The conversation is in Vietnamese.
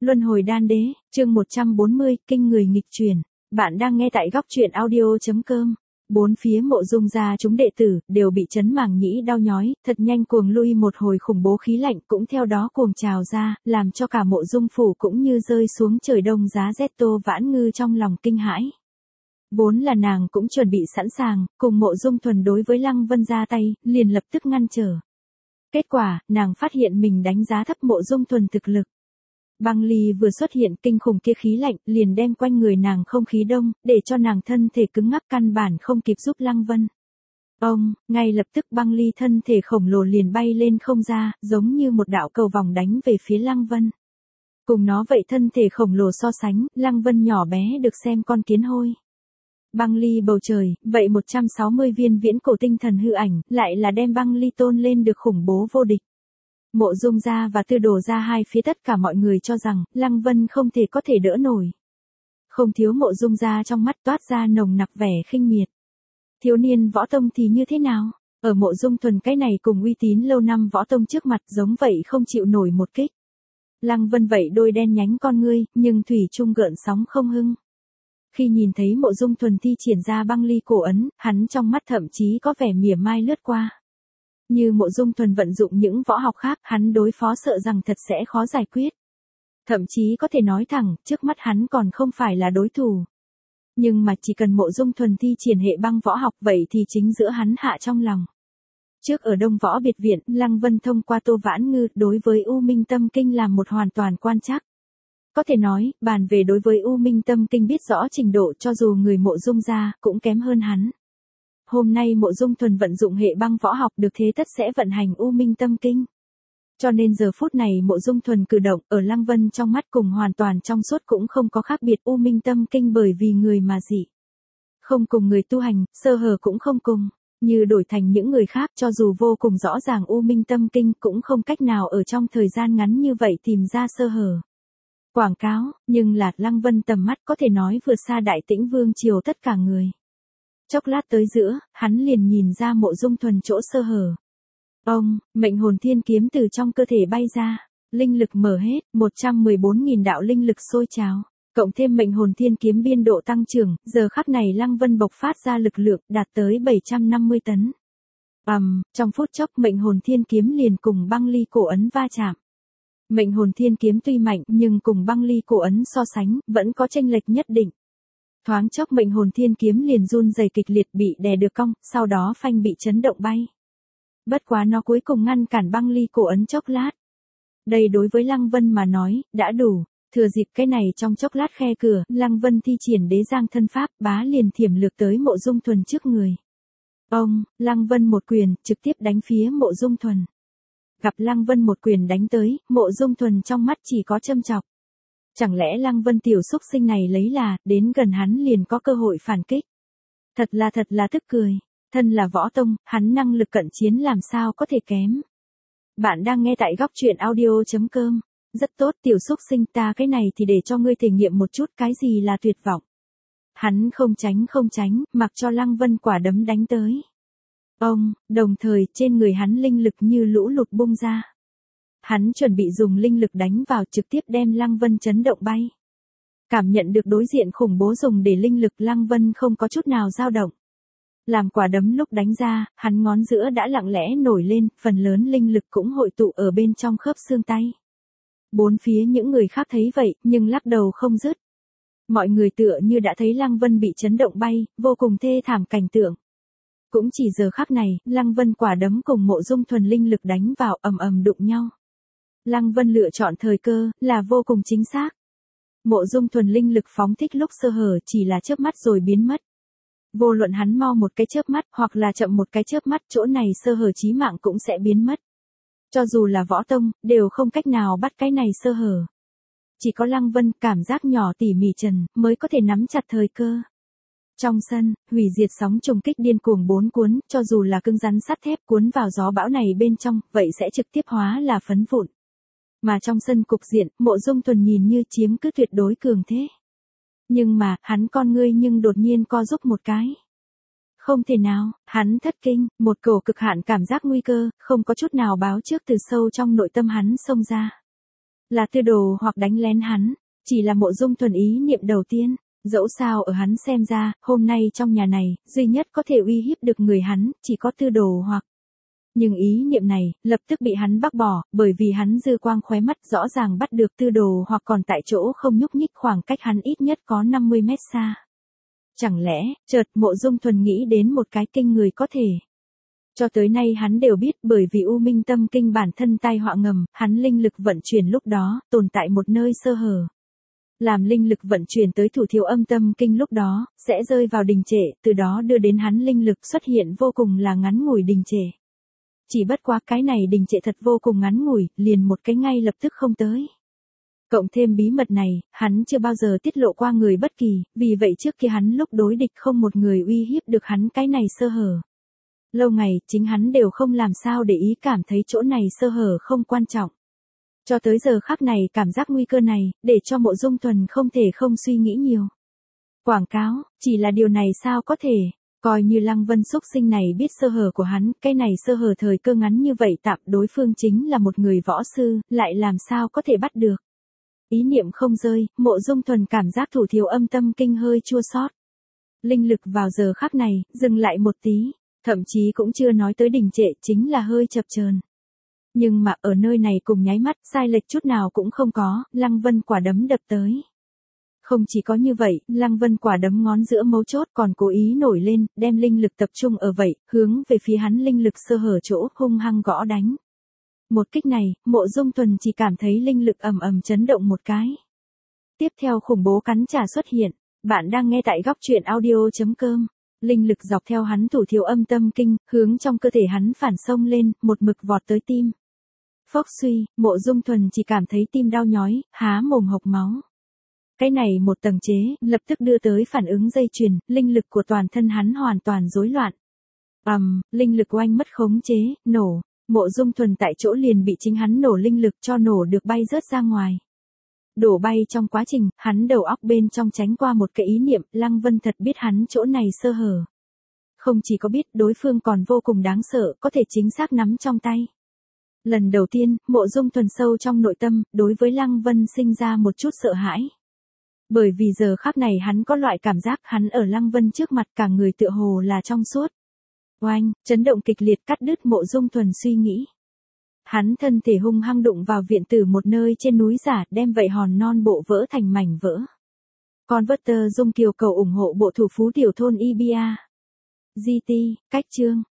Luân hồi đan đế, chương 140, kinh người nghịch chuyển. Bạn đang nghe tại góc truyện audio.com. Bốn phía Mộ Dung gia chúng đệ tử đều bị chấn màng nhĩ đau nhói, thật nhanh cuồng lui một hồi khủng bố khí lạnh cũng theo đó cuồng trào ra, làm cho cả Mộ Dung phủ cũng như rơi xuống trời đông giá rét. Tô Vãn Ngư trong lòng kinh hãi. Vốn là nàng cũng chuẩn bị sẵn sàng, cùng Mộ Dung Thuần đối với Lăng Vân ra tay, liền lập tức ngăn trở. Kết quả, nàng phát hiện mình đánh giá thấp Mộ Dung Thuần thực lực. Băng ly vừa xuất hiện, kinh khủng kia khí lạnh liền đem quanh người nàng không khí đông, để cho nàng thân thể cứng ngắc, căn bản không kịp giúp Lăng Vân. Ngay lập tức băng ly thân thể khổng lồ liền bay lên không ra, giống như một đạo cầu vòng đánh về phía Lăng Vân. Cùng nó vậy thân thể khổng lồ so sánh, Lăng Vân nhỏ bé được xem con kiến hôi. Băng ly bầu trời, vậy 160 viên viễn cổ tinh thần hư ảnh, lại là đem băng ly tôn lên được khủng bố vô địch. Mộ Dung gia và Tư Đồ gia hai phía tất cả mọi người cho rằng, Lăng Vân không thể có thể đỡ nổi. Không thiếu Mộ Dung gia trong mắt toát ra nồng nặc vẻ khinh miệt. Thiếu niên võ tông thì như thế nào? Ở Mộ Dung Thuần cái này cùng uy tín lâu năm võ tông trước mặt giống vậy không chịu nổi một kích. Lăng Vân vậy đôi đen nhánh con ngươi, nhưng thủy chung gợn sóng không hưng. Khi nhìn thấy Mộ Dung Thuần thi triển ra băng ly cổ ấn, hắn trong mắt thậm chí có vẻ mỉa mai lướt qua. Như Mộ Dung Thuần vận dụng những võ học khác, hắn đối phó sợ rằng thật sẽ khó giải quyết. Thậm chí có thể nói thẳng, trước mắt hắn còn không phải là đối thủ. Nhưng mà chỉ cần Mộ Dung Thuần thi triển hệ băng võ học vậy thì chính giữa hắn hạ trong lòng. Trước ở Đông Võ Biệt Viện, Lăng Vân thông qua Tô Vãn Ngư đối với U Minh Tâm Kinh làm một hoàn toàn quan trắc. Có thể nói, bàn về đối với U Minh Tâm Kinh biết rõ trình độ cho dù người Mộ Dung gia cũng kém hơn hắn. Hôm nay Mộ Dung Thuần vận dụng hệ băng võ học được thế tất sẽ vận hành U Minh Tâm Kinh. Cho nên giờ phút này Mộ Dung Thuần cử động ở Lăng Vân trong mắt cùng hoàn toàn trong suốt cũng không có khác biệt. U Minh Tâm Kinh bởi vì người mà dị. Không cùng người tu hành, sơ hở cũng không cùng. Như đổi thành những người khác cho dù vô cùng rõ ràng U Minh Tâm Kinh cũng không cách nào ở trong thời gian ngắn như vậy tìm ra sơ hở. Quảng cáo, nhưng là Lăng Vân tầm mắt có thể nói vượt xa Đại Tĩnh Vương triều tất cả người. Chốc lát tới giữa, hắn liền nhìn ra Mộ Dung Thuần chỗ sơ hở. Mệnh hồn thiên kiếm từ trong cơ thể bay ra, linh lực mở hết, 114.000 đạo linh lực sôi trào, cộng thêm mệnh hồn thiên kiếm biên độ tăng trưởng, giờ khắc này Lăng Vân bộc phát ra lực lượng đạt tới 750 tấn. Trong phút chốc mệnh hồn thiên kiếm liền cùng băng ly cổ ấn va chạm. Mệnh hồn thiên kiếm tuy mạnh nhưng cùng băng ly cổ ấn so sánh, vẫn có chênh lệch nhất định. Thoáng chốc mệnh hồn thiên kiếm liền run rẩy kịch liệt bị đè được cong, sau đó phanh bị chấn động bay. Bất quá nó cuối cùng ngăn cản băng ly cổ ấn chốc lát. Đây đối với Lăng Vân mà nói, đã đủ. Thừa dịp cái này trong chốc lát khe cửa, Lăng Vân thi triển đế giang thân pháp, bá liền thiểm lược tới Mộ Dung Thuần trước người. Lăng Vân một quyền, trực tiếp đánh phía Mộ Dung Thuần. Gặp Lăng Vân một quyền đánh tới, Mộ Dung Thuần trong mắt chỉ có châm chọc. Chẳng lẽ Lăng Vân tiểu xúc sinh này lấy là, đến gần hắn liền có cơ hội phản kích. Thật là tức cười. Thân là võ tông, hắn năng lực cận chiến làm sao có thể kém. Bạn đang nghe tại góc truyện audio.com. Rất tốt tiểu xúc sinh, ta cái này thì để cho ngươi thể nghiệm một chút cái gì là tuyệt vọng. Hắn không tránh, mặc cho Lăng Vân quả đấm đánh tới. Đồng thời trên người hắn linh lực như lũ lụt bung ra. Hắn chuẩn bị dùng linh lực đánh vào trực tiếp đem Lăng Vân chấn động bay. Cảm nhận được đối diện khủng bố dùng để linh lực, Lăng Vân không có chút nào dao động. Làm quả đấm lúc đánh ra, hắn ngón giữa đã lặng lẽ nổi lên, phần lớn linh lực cũng hội tụ ở bên trong khớp xương tay. Bốn phía những người khác thấy vậy, nhưng lắc đầu không dứt. Mọi người tựa như đã thấy Lăng Vân bị chấn động bay, vô cùng thê thảm cảnh tượng. Cũng chỉ giờ khắc này, Lăng Vân quả đấm cùng Mộ Dung Thuần linh lực đánh vào ầm đụng nhau. Lăng Vân lựa chọn thời cơ, là vô cùng chính xác. Mộ Dung Thuần linh lực phóng thích lúc sơ hở chỉ là chớp mắt rồi biến mất. Vô luận hắn mau một cái chớp mắt hoặc là chậm một cái chớp mắt, chỗ này sơ hở chí mạng cũng sẽ biến mất. Cho dù là võ tông, đều không cách nào bắt cái này sơ hở. Chỉ có Lăng Vân cảm giác nhỏ tỉ mỉ trần mới có thể nắm chặt thời cơ. Trong sân, hủy diệt sóng trùng kích điên cuồng bốn cuốn, cho dù là cứng rắn sắt thép cuốn vào gió bão này bên trong, vậy sẽ trực tiếp hóa là phấn vụn. Mà trong sân cục diện, Mộ Dung Thuần nhìn như chiếm cứ tuyệt đối cường thế. Nhưng mà, hắn con ngươi nhưng đột nhiên co rúm một cái. Không thể nào, hắn thất kinh, một cổ cực hạn cảm giác nguy cơ, không có chút nào báo trước từ sâu trong nội tâm hắn xông ra. Là Tư Đồ hoặc đánh lén hắn, chỉ là Mộ Dung Thuần ý niệm đầu tiên. Dẫu sao ở hắn xem ra, hôm nay trong nhà này, duy nhất có thể uy hiếp được người hắn, chỉ có Tư Đồ hoặc. Nhưng ý niệm này, lập tức bị hắn bác bỏ, bởi vì hắn dư quang khóe mắt rõ ràng bắt được Tư Đồ hoặc còn tại chỗ không nhúc nhích, khoảng cách hắn ít nhất có 50 mét xa. Chẳng lẽ, chợt Mộ Dung Thuần nghĩ đến một cái kinh người có thể. Cho tới nay hắn đều biết, bởi vì U Minh Tâm Kinh bản thân tai họa ngầm, hắn linh lực vận chuyển lúc đó, tồn tại một nơi sơ hở. Làm linh lực vận chuyển tới Thủ Thiếu Âm Tâm Kinh lúc đó, sẽ rơi vào đình trệ, từ đó đưa đến hắn linh lực xuất hiện vô cùng là ngắn ngủi đình trệ. Chỉ bất quá cái này đình trệ thật vô cùng ngắn ngủi, liền một cái ngay lập tức không tới. Cộng thêm bí mật này, hắn chưa bao giờ tiết lộ qua người bất kỳ, vì vậy trước khi hắn lúc đối địch không một người uy hiếp được hắn cái này sơ hở. Lâu ngày, chính hắn đều không làm sao để ý, cảm thấy chỗ này sơ hở không quan trọng. Cho tới giờ khắc này, cảm giác nguy cơ này, để cho Mộ Dung Thuần không thể không suy nghĩ nhiều. Quảng cáo, chỉ là điều này sao có thể, coi như Lăng Vân xúc sinh này biết sơ hở của hắn, cái này sơ hở thời cơ ngắn như vậy tạm đối phương chính là một người võ sư, lại làm sao có thể bắt được. Ý niệm không rơi, Mộ Dung Thuần cảm giác Thủ Thiếu Âm Tâm Kinh hơi chua xót. Linh lực vào giờ khắc này, dừng lại một tí, thậm chí cũng chưa nói tới đình trệ, chính là hơi chập chờn. Nhưng mà ở nơi này cùng nháy mắt, sai lệch chút nào cũng không có, Lăng Vân quả đấm đập tới. Không chỉ có như vậy, Lăng Vân quả đấm ngón giữa mấu chốt còn cố ý nổi lên, đem linh lực tập trung ở vậy, hướng về phía hắn linh lực sơ hở chỗ, hung hăng gõ đánh. Một kích này, Mộ Dung Thuần chỉ cảm thấy linh lực ầm ầm chấn động một cái. Tiếp theo khủng bố cắn trả xuất hiện, bạn đang nghe tại góc truyện audio.com. Linh lực dọc theo hắn Thủ Thiếu Âm Tâm Kinh, hướng trong cơ thể hắn phản xông lên, một mực vọt tới tim. Phốc suy, Mộ Dung Thuần chỉ cảm thấy tim đau nhói, há mồm hộc máu. Cái này một tầng chế, lập tức đưa tới phản ứng dây chuyền, linh lực của toàn thân hắn hoàn toàn rối loạn. Linh lực oanh mất khống chế, nổ. Mộ Dung Thuần tại chỗ liền bị chính hắn nổ linh lực cho nổ được bay rớt ra ngoài. Đổ bay trong quá trình, hắn đầu óc bên trong tránh qua một cái ý niệm, Lăng Vân thật biết hắn chỗ này sơ hở. Không chỉ có biết, đối phương còn vô cùng đáng sợ, có thể chính xác nắm trong tay. Lần đầu tiên, Mộ Dung Thuần sâu trong nội tâm, đối với Lăng Vân sinh ra một chút sợ hãi. Bởi vì giờ khắc này hắn có loại cảm giác hắn ở Lăng Vân trước mặt cả người tựa hồ là trong suốt. Oanh, chấn động kịch liệt cắt đứt Mộ Dung Thuần suy nghĩ. Hắn thân thể hung hăng đụng vào viện tử một nơi trên núi giả, đem vậy hòn non bộ vỡ thành mảnh vỡ. Converter Dung Kiều cầu ủng hộ bộ thủ phú tiểu thôn Ibia. GT, cách chương.